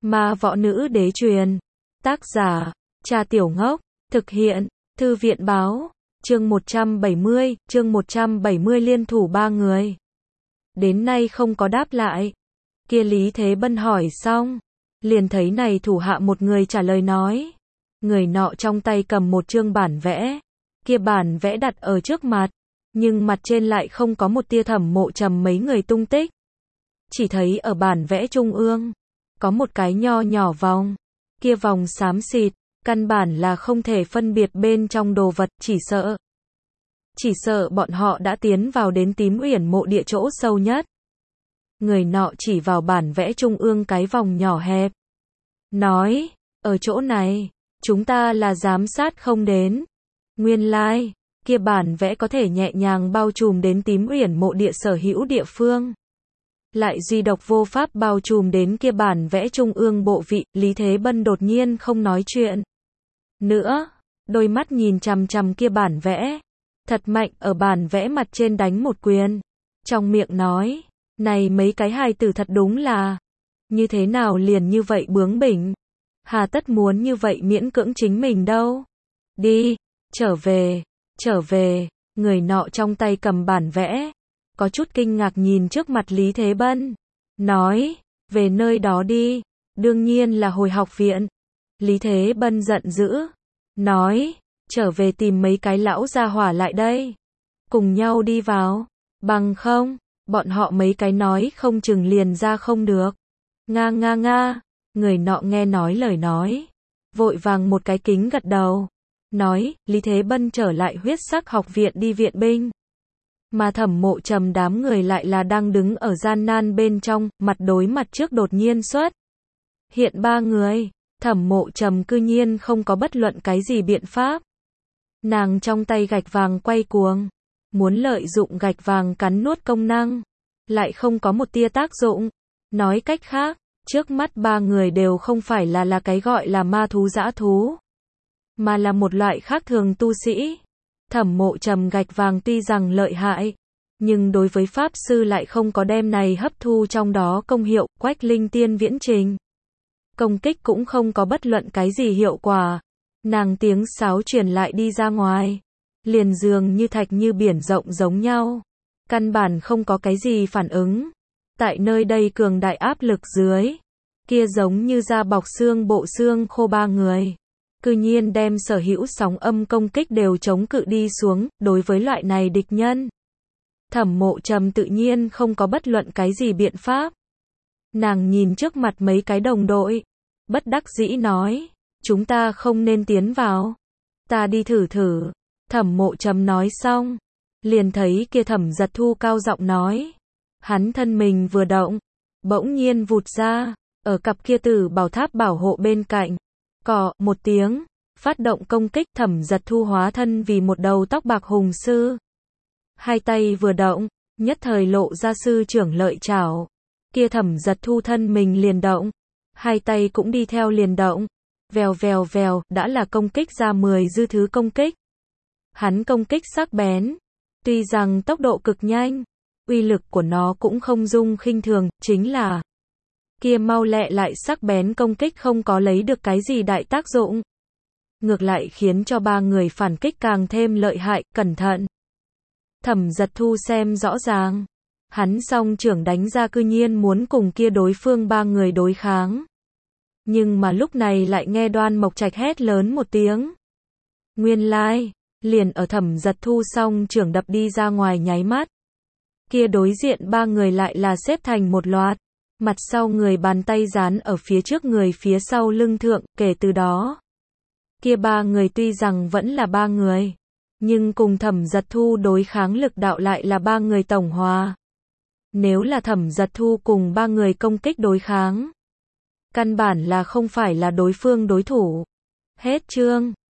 Ma võ nữ đế truyền. Tác giả, Trà Tiểu Ngốc. Thực hiện, Thư viện báo. Chương 170 liên thủ ba người. Đến nay không có đáp lại. Kia Lý Thế Bân hỏi xong, liền thấy này thủ hạ một người trả lời nói. Người nọ trong tay cầm một chương bản vẽ. Kia bản vẽ đặt ở trước mặt, nhưng mặt trên lại không có một tia Thẩm Mộ Trầm mấy người tung tích. Chỉ thấy ở bản vẽ trung ương, có một cái nho nhỏ vòng. Kia vòng xám xịt, căn bản là không thể phân biệt bên trong đồ vật, chỉ sợ bọn họ đã tiến vào đến Tím Uyển mộ địa chỗ sâu nhất. Người nọ chỉ vào bản vẽ trung ương cái vòng nhỏ hẹp, nói, ở chỗ này, chúng ta là giám sát không đến. Nguyên lai, kia bản vẽ có thể nhẹ nhàng bao trùm đến Tím Uyển mộ địa sở hữu địa phương. Lại duy độc vô pháp bao trùm đến kia bản vẽ trung ương bộ vị. Lý Thế Bân đột nhiên không nói chuyện nữa, đôi mắt nhìn chằm chằm kia bản vẽ, thật mạnh ở bản vẽ mặt trên đánh một quyền, trong miệng nói, này mấy cái hài tử thật đúng là, như thế nào liền như vậy bướng bỉnh, hà tất muốn như vậy miễn cưỡng chính mình đâu. Đi, trở về, người nọ trong tay cầm bản vẽ, có chút kinh ngạc nhìn trước mặt Lý Thế Bân, nói, về nơi đó đi, đương nhiên là hồi học viện. Lý Thế Bân giận dữ, nói, trở về tìm mấy cái lão gia hỏa lại đây, cùng nhau đi vào, bằng không, bọn họ mấy cái nói không chừng liền ra không được. Nga, người nọ nghe nói lời nói, vội vàng một cái kính gật đầu, nói, Lý Thế Bân trở lại Huyết Sắc học viện đi viện binh. Mà Thẩm Mộ Trầm đám người lại là đang đứng ở gian nan bên trong, mặt đối mặt trước đột nhiên xuất hiện ba người. Thẩm Mộ Trầm cư nhiên không có bất luận cái gì biện pháp. Nàng trong tay gạch vàng quay cuồng, muốn lợi dụng gạch vàng cắn nuốt công năng, lại không có một tia tác dụng. Nói cách khác, trước mắt ba người đều không phải là cái gọi là ma thú dã thú, mà là một loại khác thường tu sĩ. Thẩm Mộ Trầm gạch vàng tuy rằng lợi hại, nhưng đối với pháp sư lại không có đem này hấp thu trong đó công hiệu. Quách Linh Tiên viễn trình công kích cũng không có bất luận cái gì hiệu quả. Nàng tiếng sáo truyền lại đi ra ngoài, liền dường như thạch như biển rộng giống nhau, căn bản không có cái gì phản ứng. Tại nơi đây cường đại áp lực dưới, kia giống như da bọc xương bộ xương khô ba người, cư nhiên đem sở hữu sóng âm công kích đều chống cự đi xuống. Đối với loại này địch nhân, Thẩm Mộ Trầm tự nhiên không có bất luận cái gì biện pháp. Nàng nhìn trước mặt mấy cái đồng đội, bất đắc dĩ nói, chúng ta không nên tiến vào, ta đi thử. Thẩm Mộ Trầm nói xong, liền thấy kia Thẩm Giật Thu cao giọng nói, hắn thân mình vừa động, bỗng nhiên vụt ra, ở cặp kia Tử Bảo Tháp bảo hộ bên cạnh, cọ một tiếng, phát động công kích. Thẩm Giật Thu hóa thân vì một đầu tóc bạc hùng sư, hai tay vừa động, nhất thời lộ ra sư trưởng lợi trảo. Kia Thẩm Giật Thu thân mình liền động, hai tay cũng đi theo liền động, vèo, đã là công kích ra 10 dư thứ công kích. Hắn công kích sắc bén, tuy rằng tốc độ cực nhanh, uy lực của nó cũng không dung khinh thường, chính là kia mau lẹ lại sắc bén công kích không có lấy được cái gì đại tác dụng, ngược lại khiến cho ba người phản kích càng thêm lợi hại. Cẩn thận! Thẩm Giật Thu xem rõ ràng, hắn song trưởng đánh ra cư nhiên muốn cùng kia đối phương ba người đối kháng. Nhưng mà lúc này lại nghe Đoan Mộc Trạch hét lớn một tiếng. Nguyên lai, liền ở Thẩm Giật Thu song trưởng đập đi ra ngoài nháy mắt, kia đối diện ba người lại là xếp thành một loạt, mặt sau người bàn tay dán ở phía trước người phía sau lưng thượng. Kể từ đó, kia ba người tuy rằng vẫn là ba người, nhưng cùng Thẩm Giật Thu đối kháng lực đạo lại là ba người tổng hòa. Nếu là Thẩm Giật Thu cùng ba người công kích đối kháng, căn bản là không phải là đối phương đối thủ. Hết chương.